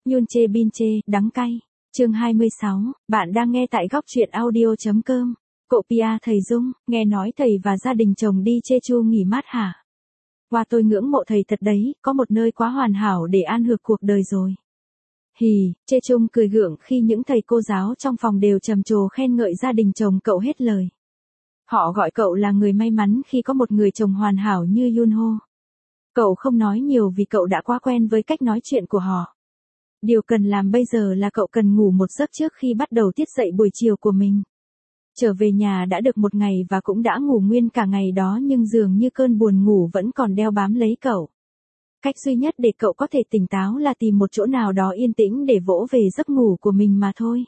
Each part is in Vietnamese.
Yun chê bin chê, đắng cay. Chương 26, bạn đang nghe tại góc truyện audio.com. Cậu Pia thầy Dung, nghe nói thầy và gia đình chồng đi Jeju nghỉ mát hả? Wow, tôi ngưỡng mộ thầy thật đấy, có một nơi quá hoàn hảo để an hưởng cuộc đời rồi. Hì, Jeju cười gượng khi những thầy cô giáo trong phòng đều trầm trồ khen ngợi gia đình chồng cậu hết lời. Họ gọi cậu là người may mắn khi có một người chồng hoàn hảo như Yunho. Cậu không nói nhiều vì cậu đã quá quen với cách nói chuyện của họ. Điều cần làm bây giờ là cậu cần ngủ một giấc trước khi bắt đầu tiết dậy buổi chiều của mình. Trở về nhà đã được một ngày và cũng đã ngủ nguyên cả ngày đó nhưng dường như cơn buồn ngủ vẫn còn đeo bám lấy cậu. Cách duy nhất để cậu có thể tỉnh táo là tìm một chỗ nào đó yên tĩnh để vỗ về giấc ngủ của mình mà thôi.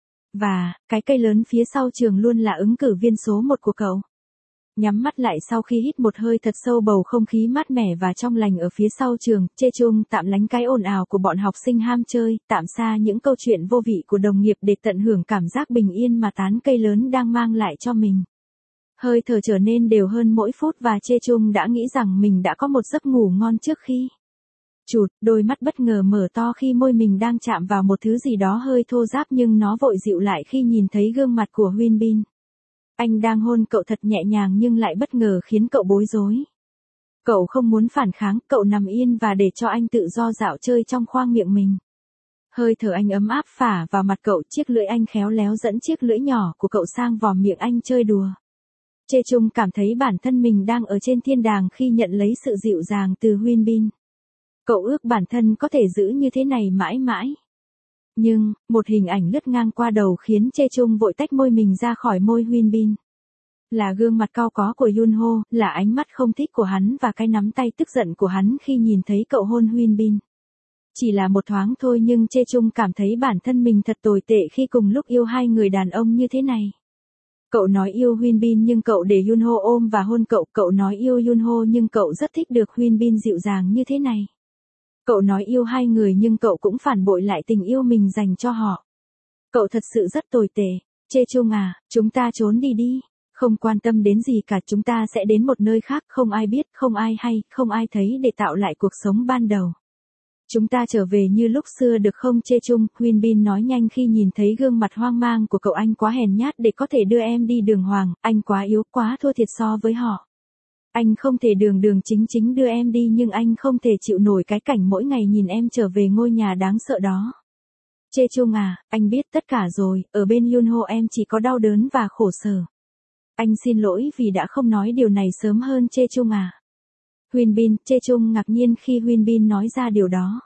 Và, cái cây lớn phía sau trường luôn là ứng cử viên số 1 của cậu. Nhắm mắt lại sau khi hít một hơi thật sâu bầu không khí mát mẻ và trong lành ở phía sau trường, Jeju tạm lánh cái ồn ào của bọn học sinh ham chơi, tạm xa những câu chuyện vô vị của đồng nghiệp để tận hưởng cảm giác bình yên mà tán cây lớn đang mang lại cho mình. Hơi thở trở nên đều hơn mỗi phút và Jeju đã nghĩ rằng mình đã có một giấc ngủ ngon trước khi. Chụt, đôi mắt bất ngờ mở to khi môi mình đang chạm vào một thứ gì đó hơi thô ráp nhưng nó vội dịu lại khi nhìn thấy gương mặt của Huyên Bin. Anh đang hôn cậu thật nhẹ nhàng nhưng lại bất ngờ khiến cậu bối rối. Cậu không muốn phản kháng, cậu nằm yên và để cho anh tự do dạo chơi trong khoang miệng mình. Hơi thở anh ấm áp phả vào mặt cậu, chiếc lưỡi anh khéo léo dẫn chiếc lưỡi nhỏ của cậu sang vòm miệng anh chơi đùa. Jeju cảm thấy bản thân mình đang ở trên thiên đàng khi nhận lấy sự dịu dàng từ Huyên Bin. Cậu ước bản thân có thể giữ như thế này mãi mãi. Nhưng, một hình ảnh lướt ngang qua đầu khiến Jeju vội tách môi mình ra khỏi môi Huyên Bin. Là gương mặt cau có của Yunho, là ánh mắt không thích của hắn và cái nắm tay tức giận của hắn khi nhìn thấy cậu hôn Huyên Bin. Chỉ là một thoáng thôi nhưng Jeju cảm thấy bản thân mình thật tồi tệ khi cùng lúc yêu hai người đàn ông như thế này. Cậu nói yêu Huyên Bin nhưng cậu để Yunho ôm và hôn cậu, cậu nói yêu Yunho nhưng cậu rất thích được Huyên Bin dịu dàng như thế này. Cậu nói yêu hai người nhưng cậu cũng phản bội lại tình yêu mình dành cho họ. Cậu thật sự rất tồi tệ. Jeju à, chúng ta trốn đi đi. Không quan tâm đến gì cả, chúng ta sẽ đến một nơi khác, không ai biết, không ai hay, không ai thấy để tạo lại cuộc sống ban đầu. Chúng ta trở về như lúc xưa được không Jeju? Huyên Bin nói nhanh khi nhìn thấy gương mặt hoang mang của cậu. Anh quá hèn nhát để có thể đưa em đi đường hoàng, anh quá yếu, quá thua thiệt so với họ. Anh không thể đường chính đưa em đi nhưng anh không thể chịu nổi cái cảnh mỗi ngày nhìn em trở về ngôi nhà đáng sợ đó. Jeju à, anh biết tất cả rồi, ở bên Yunho em chỉ có đau đớn và khổ sở. Anh xin lỗi vì đã không nói điều này sớm hơn Jeju à. Huyên Bin, Jeju ngạc nhiên khi Huyên Bin nói ra điều đó.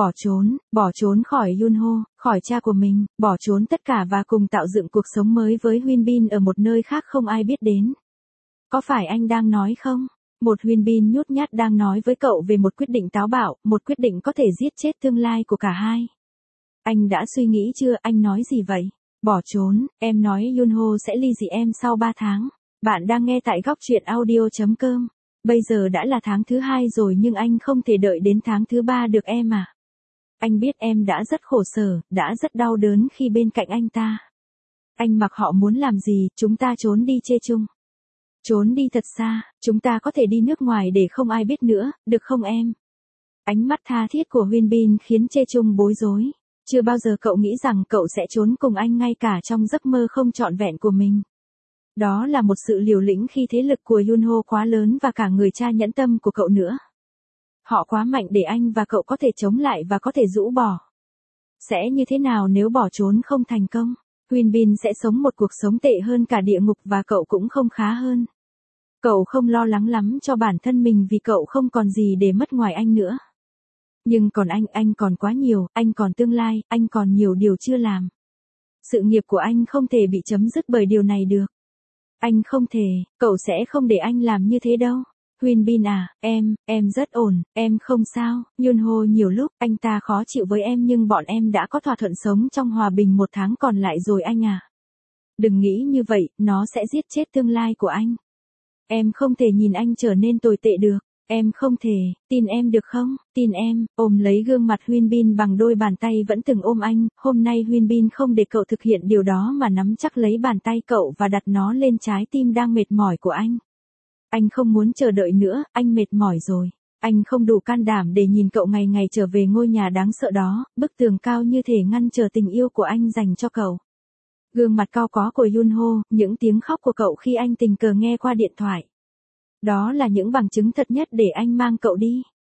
Bỏ trốn khỏi Yunho, khỏi cha của mình, bỏ trốn tất cả và cùng tạo dựng cuộc sống mới với Huyên Bin ở một nơi khác không ai biết đến. Có phải anh đang nói không? Một Huyên Bin nhút nhát đang nói với cậu về một quyết định táo bạo, một quyết định có thể giết chết tương lai của cả hai. Anh đã suy nghĩ chưa? Anh nói gì vậy? Bỏ trốn, em nói Yunho sẽ ly dị em sau 3 tháng. Bạn đang nghe tại góc truyện audio.com. Bây giờ đã là tháng thứ 2 rồi nhưng anh không thể đợi đến tháng thứ 3 được em à. Anh biết em đã rất khổ sở, đã rất đau đớn khi bên cạnh anh ta. Anh mặc họ muốn làm gì, chúng ta trốn đi Jeju. Trốn đi thật xa, chúng ta có thể đi nước ngoài để không ai biết nữa, được không em? Ánh mắt tha thiết của Huyên Bin khiến Jeju bối rối. Chưa bao giờ cậu nghĩ rằng cậu sẽ trốn cùng anh ngay cả trong giấc mơ không trọn vẹn của mình. Đó là một sự liều lĩnh khi thế lực của Yunho quá lớn và cả người cha nhẫn tâm của cậu nữa. Họ quá mạnh để anh và cậu có thể chống lại và có thể rũ bỏ. Sẽ như thế nào nếu bỏ trốn không thành công? Huyên Bin sẽ sống một cuộc sống tệ hơn cả địa ngục và cậu cũng không khá hơn. Cậu không lo lắng lắm cho bản thân mình vì cậu không còn gì để mất ngoài anh nữa. Nhưng còn anh còn quá nhiều, anh còn tương lai, anh còn nhiều điều chưa làm. Sự nghiệp của anh không thể bị chấm dứt bởi điều này được. Anh không thể, cậu sẽ không để anh làm như thế đâu. Huyên Bin à, em rất ổn, em không sao. Yunho nhiều lúc, anh ta khó chịu với em nhưng bọn em đã có thỏa thuận sống trong hòa bình 1 tháng còn lại rồi anh à. Đừng nghĩ như vậy, nó sẽ giết chết tương lai của anh. Em không thể nhìn anh trở nên tồi tệ được. Em không thể, tin em được không? Tin em, ôm lấy gương mặt Huyên Bin bằng đôi bàn tay vẫn từng ôm anh, hôm nay Huyên Bin không để cậu thực hiện điều đó mà nắm chắc lấy bàn tay cậu và đặt nó lên trái tim đang mệt mỏi của anh. Anh không muốn chờ đợi nữa, anh mệt mỏi rồi. Anh không đủ can đảm để nhìn cậu ngày ngày trở về ngôi nhà đáng sợ đó, bức tường cao như thể ngăn trở tình yêu của anh dành cho cậu. Gương mặt cau có của Yunho, những tiếng khóc của cậu khi anh tình cờ nghe qua điện thoại. Đó là những bằng chứng thật nhất để anh mang cậu đi.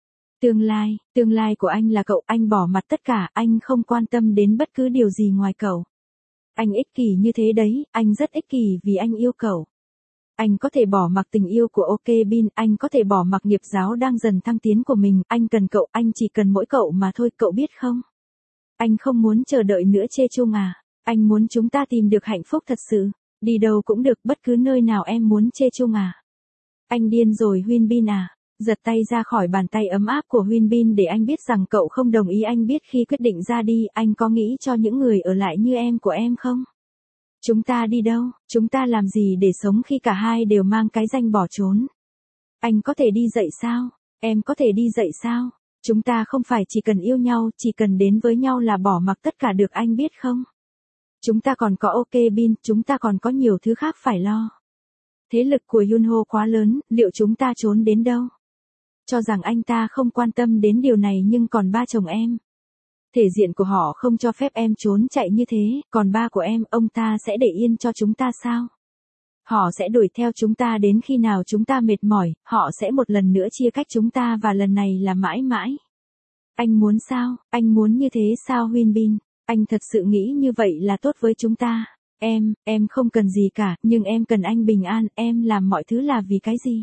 Tương lai của anh là cậu, anh bỏ mặc tất cả, anh không quan tâm đến bất cứ điều gì ngoài cậu. Anh ích kỷ như thế đấy, anh rất ích kỷ vì anh yêu cậu. Anh có thể bỏ mặc tình yêu của OK Bin, anh có thể bỏ mặc nghiệp giáo đang dần thăng tiến của mình, anh cần cậu, anh chỉ cần mỗi cậu mà thôi, cậu biết không? Anh không muốn chờ đợi nữa Chechung à, anh muốn chúng ta tìm được hạnh phúc thật sự, đi đâu cũng được, bất cứ nơi nào em muốn Chechung à. Anh điên rồi Huyên Bin à, giật tay ra khỏi bàn tay ấm áp của Huyên Bin để anh biết rằng cậu không đồng ý, anh biết khi quyết định ra đi, anh có nghĩ cho những người ở lại như em của em không? Chúng ta đi đâu, chúng ta làm gì để sống khi cả hai đều mang cái danh bỏ trốn? Anh có thể đi dậy sao? Em có thể đi dậy sao? Chúng ta không phải chỉ cần yêu nhau, chỉ cần đến với nhau là bỏ mặc tất cả được, anh biết không? Chúng ta còn có OK Bin, chúng ta còn có nhiều thứ khác phải lo. Thế lực của Yunho quá lớn, liệu chúng ta trốn đến đâu? Cho rằng anh ta không quan tâm đến điều này nhưng còn ba chồng em. Thể diện của họ không cho phép em trốn chạy như thế, còn ba của em, ông ta sẽ để yên cho chúng ta sao? Họ sẽ đuổi theo chúng ta đến khi nào chúng ta mệt mỏi, họ sẽ một lần nữa chia cách chúng ta và lần này là mãi mãi. Anh muốn sao? Anh muốn như thế sao Huyên Bin? Anh thật sự nghĩ như vậy là tốt với chúng ta. Em không cần gì cả, nhưng em cần anh bình an, em làm mọi thứ là vì cái gì?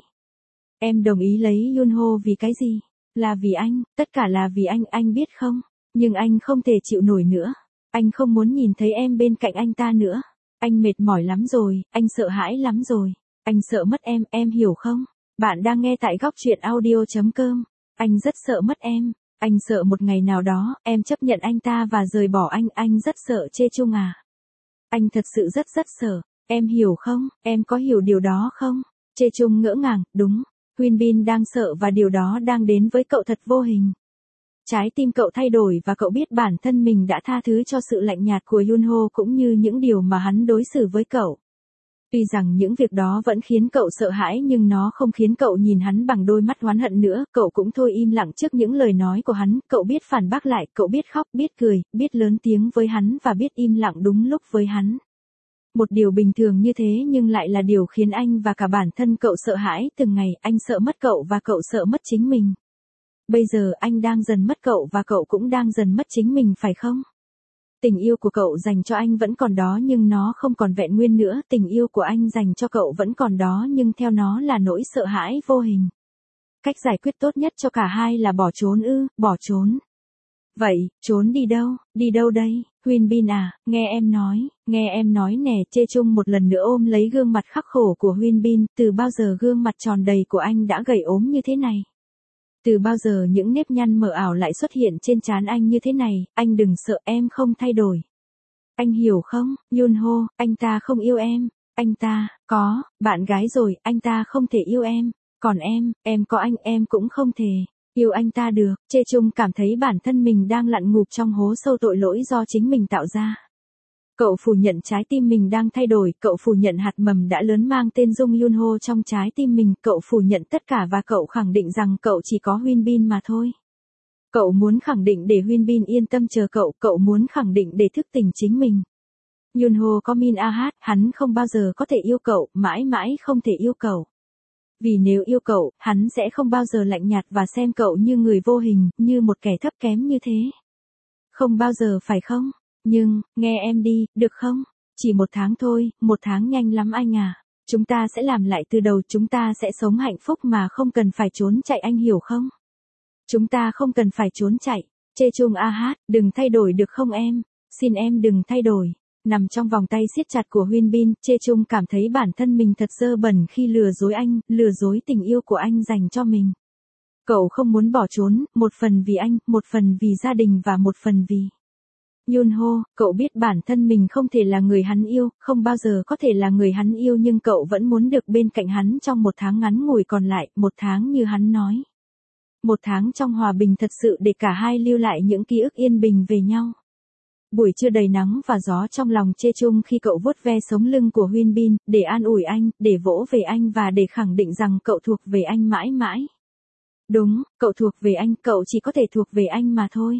Em đồng ý lấy Yunho vì cái gì? Là vì anh, tất cả là vì anh biết không? Nhưng anh không thể chịu nổi nữa. Anh không muốn nhìn thấy em bên cạnh anh ta nữa. Anh mệt mỏi lắm rồi, anh sợ hãi lắm rồi. Anh sợ mất em hiểu không? Bạn đang nghe tại góc truyện audio.com. Anh rất sợ mất em. Anh sợ một ngày nào đó, em chấp nhận anh ta và rời bỏ anh rất sợ Chechung à. Anh thật sự rất sợ. Em hiểu không? Em có hiểu điều đó không? Chechung ngỡ ngàng, đúng. Huyên Bin đang sợ và điều đó đang đến với cậu thật vô hình. Trái tim cậu thay đổi và cậu biết bản thân mình đã tha thứ cho sự lạnh nhạt của Yunho cũng như những điều mà hắn đối xử với cậu. Tuy rằng những việc đó vẫn khiến cậu sợ hãi nhưng nó không khiến cậu nhìn hắn bằng đôi mắt oán hận nữa, cậu cũng thôi im lặng trước những lời nói của hắn, cậu biết phản bác lại, cậu biết khóc, biết cười, biết lớn tiếng với hắn và biết im lặng đúng lúc với hắn. Một điều bình thường như thế nhưng lại là điều khiến anh và cả bản thân cậu sợ hãi, từng ngày anh sợ mất cậu và cậu sợ mất chính mình. Bây giờ anh đang dần mất cậu và cậu cũng đang dần mất chính mình phải không? Tình yêu của cậu dành cho anh vẫn còn đó nhưng nó không còn vẹn nguyên nữa, tình yêu của anh dành cho cậu vẫn còn đó nhưng theo nó là nỗi sợ hãi vô hình. Cách giải quyết tốt nhất cho cả hai là bỏ trốn bỏ trốn. Vậy, trốn đi đâu đây, Huyên Bin à, nghe em nói nè, Chechung một lần nữa ôm lấy gương mặt khắc khổ của Huyên Bin, từ bao giờ gương mặt tròn đầy của anh đã gầy ốm như thế này? Từ bao giờ những nếp nhăn mờ ảo lại xuất hiện trên trán anh như thế này, anh đừng sợ em không thay đổi. Anh hiểu không, Yunho, anh ta không yêu em, anh ta, có, bạn gái rồi, anh ta không thể yêu em, còn em có anh em cũng không thể yêu anh ta được. Chechung cảm thấy bản thân mình đang lặn ngụp trong hố sâu tội lỗi do chính mình tạo ra. Cậu phủ nhận trái tim mình đang thay đổi, cậu phủ nhận hạt mầm đã lớn mang tên Jung Yunho trong trái tim mình, cậu phủ nhận tất cả và cậu khẳng định rằng cậu chỉ có Huyên Bin mà thôi. Cậu muốn khẳng định để Huyên Bin yên tâm chờ cậu muốn khẳng định để thức tỉnh chính mình. Yunho có Min Ah, hắn không bao giờ có thể yêu cậu, mãi mãi không thể yêu cậu. Vì nếu yêu cậu, hắn sẽ không bao giờ lạnh nhạt và xem cậu như người vô hình, như một kẻ thấp kém như thế. Không bao giờ phải không? Nhưng, nghe em đi, được không? Chỉ 1 tháng thôi, 1 tháng nhanh lắm anh à. Chúng ta sẽ làm lại từ đầu, chúng ta sẽ sống hạnh phúc mà không cần phải trốn chạy, anh hiểu không? Chúng ta không cần phải trốn chạy. Chechung Ah, đừng thay đổi được không em? Xin em đừng thay đổi. Nằm trong vòng tay siết chặt của Huyên Bin, Chechung cảm thấy bản thân mình thật dơ bẩn khi lừa dối anh, lừa dối tình yêu của anh dành cho mình. Cậu không muốn bỏ trốn, một phần vì anh, một phần vì gia đình và một phần vì Yunho. Cậu biết bản thân mình không thể là người hắn yêu, không bao giờ có thể là người hắn yêu nhưng cậu vẫn muốn được bên cạnh hắn trong 1 tháng ngắn ngủi còn lại, 1 tháng như hắn nói. 1 tháng trong hòa bình thật sự để cả hai lưu lại những ký ức yên bình về nhau. Buổi trưa đầy nắng và gió trong lòng Chechung khi cậu vuốt ve sống lưng của Huyên Bin, để an ủi anh, để vỗ về anh và để khẳng định rằng cậu thuộc về anh mãi mãi. Đúng, cậu thuộc về anh, cậu chỉ có thể thuộc về anh mà thôi.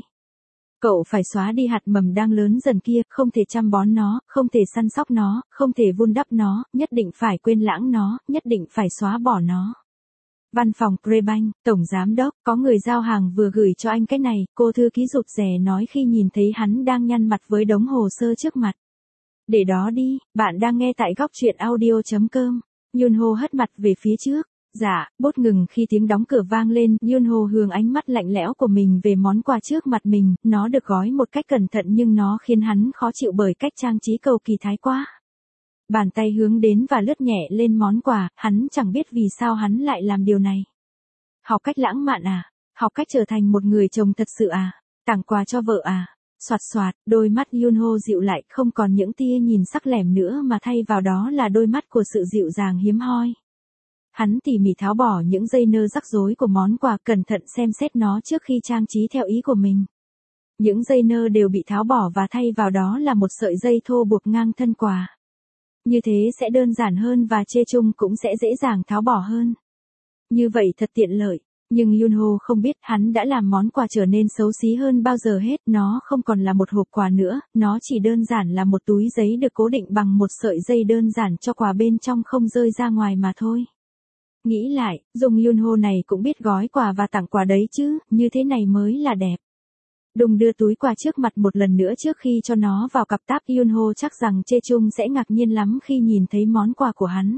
Cậu phải xóa đi hạt mầm đang lớn dần kia, không thể chăm bón nó, không thể săn sóc nó, không thể vun đắp nó, nhất định phải quên lãng nó, nhất định phải xóa bỏ nó. Văn phòng Prebank, Tổng Giám đốc, có người giao hàng vừa gửi cho anh cái này, cô thư ký rụt rè nói khi nhìn thấy hắn đang nhăn mặt với đống hồ sơ trước mặt. Để đó đi, bạn đang nghe tại góc truyện audio.com. Yunho hất mặt về phía trước. Dạ, bốt ngừng khi tiếng đóng cửa vang lên, Yunho hướng ánh mắt lạnh lẽo của mình về món quà trước mặt mình, nó được gói một cách cẩn thận nhưng nó khiến hắn khó chịu bởi cách trang trí cầu kỳ thái quá. Bàn tay hướng đến và lướt nhẹ lên món quà, hắn chẳng biết vì sao hắn lại làm điều này. Học cách lãng mạn à? Học cách trở thành một người chồng thật sự à? Tặng quà cho vợ à? Soạt soạt, đôi mắt Yunho dịu lại, không còn những tia nhìn sắc lẻm nữa mà thay vào đó là đôi mắt của sự dịu dàng hiếm hoi. Hắn tỉ mỉ tháo bỏ những dây nơ rắc rối của món quà, cẩn thận xem xét nó trước khi trang trí theo ý của mình. Những dây nơ đều bị tháo bỏ và thay vào đó là một sợi dây thô buộc ngang thân quà. Như thế sẽ đơn giản hơn và Chejung cũng sẽ dễ dàng tháo bỏ hơn. Như vậy thật tiện lợi. Nhưng Yunho không biết hắn đã làm món quà trở nên xấu xí hơn bao giờ hết. Nó không còn là một hộp quà nữa, nó chỉ đơn giản là một túi giấy được cố định bằng một sợi dây đơn giản cho quà bên trong không rơi ra ngoài mà thôi. Nghĩ lại, Dung Yunho này cũng biết gói quà và tặng quà đấy chứ, như thế này mới là đẹp. Đùng đưa túi quà trước mặt một lần nữa trước khi cho nó vào cặp táp. Yunho chắc rằng Chejung sẽ ngạc nhiên lắm khi nhìn thấy món quà của hắn.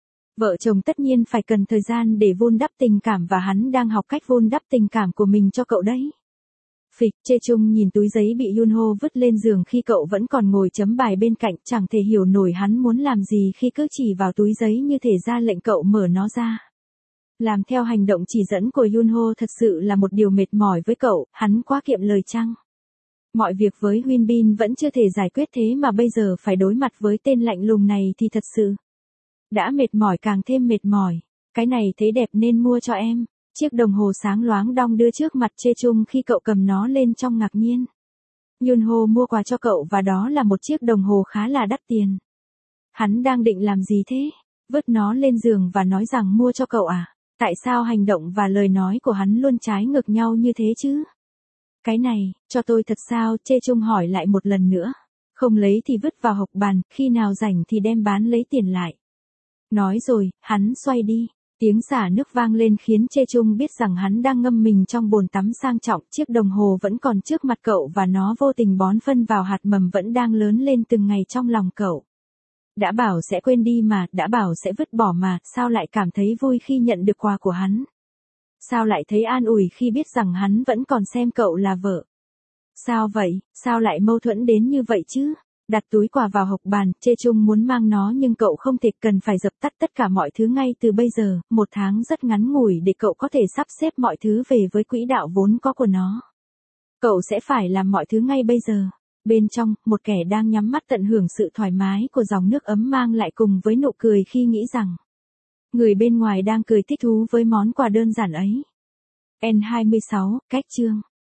Vợ chồng tất nhiên phải cần thời gian để vun đắp tình cảm và hắn đang học cách vun đắp tình cảm của mình cho cậu đấy. Phịch, Chejung nhìn túi giấy bị Yunho vứt lên giường khi cậu vẫn còn ngồi chấm bài bên cạnh, chẳng thể hiểu nổi hắn muốn làm gì khi cứ chỉ vào túi giấy như thể ra lệnh cậu mở nó ra. Làm theo hành động chỉ dẫn của Yunho thật sự là một điều mệt mỏi với cậu, hắn quá kiệm lời chăng? Mọi việc với Huyên Bin vẫn chưa thể giải quyết thế mà bây giờ phải đối mặt với tên lạnh lùng này thì thật sự đã mệt mỏi càng thêm mệt mỏi. Cái này thấy đẹp nên mua cho em. Chiếc đồng hồ sáng loáng đong đưa trước mặt Chejung khi cậu cầm nó lên trong ngạc nhiên. Yunho mua quà cho cậu và đó là một chiếc đồng hồ khá là đắt tiền. Hắn đang định làm gì thế? Vứt nó lên giường và nói rằng mua cho cậu à? Tại sao hành động và lời nói của hắn luôn trái ngược nhau như thế chứ? Cái này, cho tôi thật sao? Chejung hỏi lại một lần nữa. Không lấy thì vứt vào hộc bàn, khi nào rảnh thì đem bán lấy tiền lại. Nói rồi, hắn xoay đi. Tiếng xả nước vang lên khiến Chejung biết rằng hắn đang ngâm mình trong bồn tắm sang trọng. Chiếc đồng hồ vẫn còn trước mặt cậu và nó vô tình bón phân vào hạt mầm vẫn đang lớn lên từng ngày trong lòng cậu. Đã bảo sẽ quên đi mà, đã bảo sẽ vứt bỏ mà, sao lại cảm thấy vui khi nhận được quà của hắn? Sao lại thấy an ủi khi biết rằng hắn vẫn còn xem cậu là vợ? Sao vậy, sao lại mâu thuẫn đến như vậy chứ? Đặt túi quà vào hộc bàn, Chejung muốn mang nó nhưng cậu không thể, cần phải dập tắt tất cả mọi thứ ngay từ bây giờ, một tháng rất ngắn ngủi để cậu có thể sắp xếp mọi thứ về với quỹ đạo vốn có của nó. Cậu sẽ phải làm mọi thứ ngay bây giờ. Bên trong, một kẻ đang nhắm mắt tận hưởng sự thoải mái của dòng nước ấm mang lại cùng với nụ cười khi nghĩ rằng người bên ngoài đang cười thích thú với món quà đơn giản ấy. N26, cách chương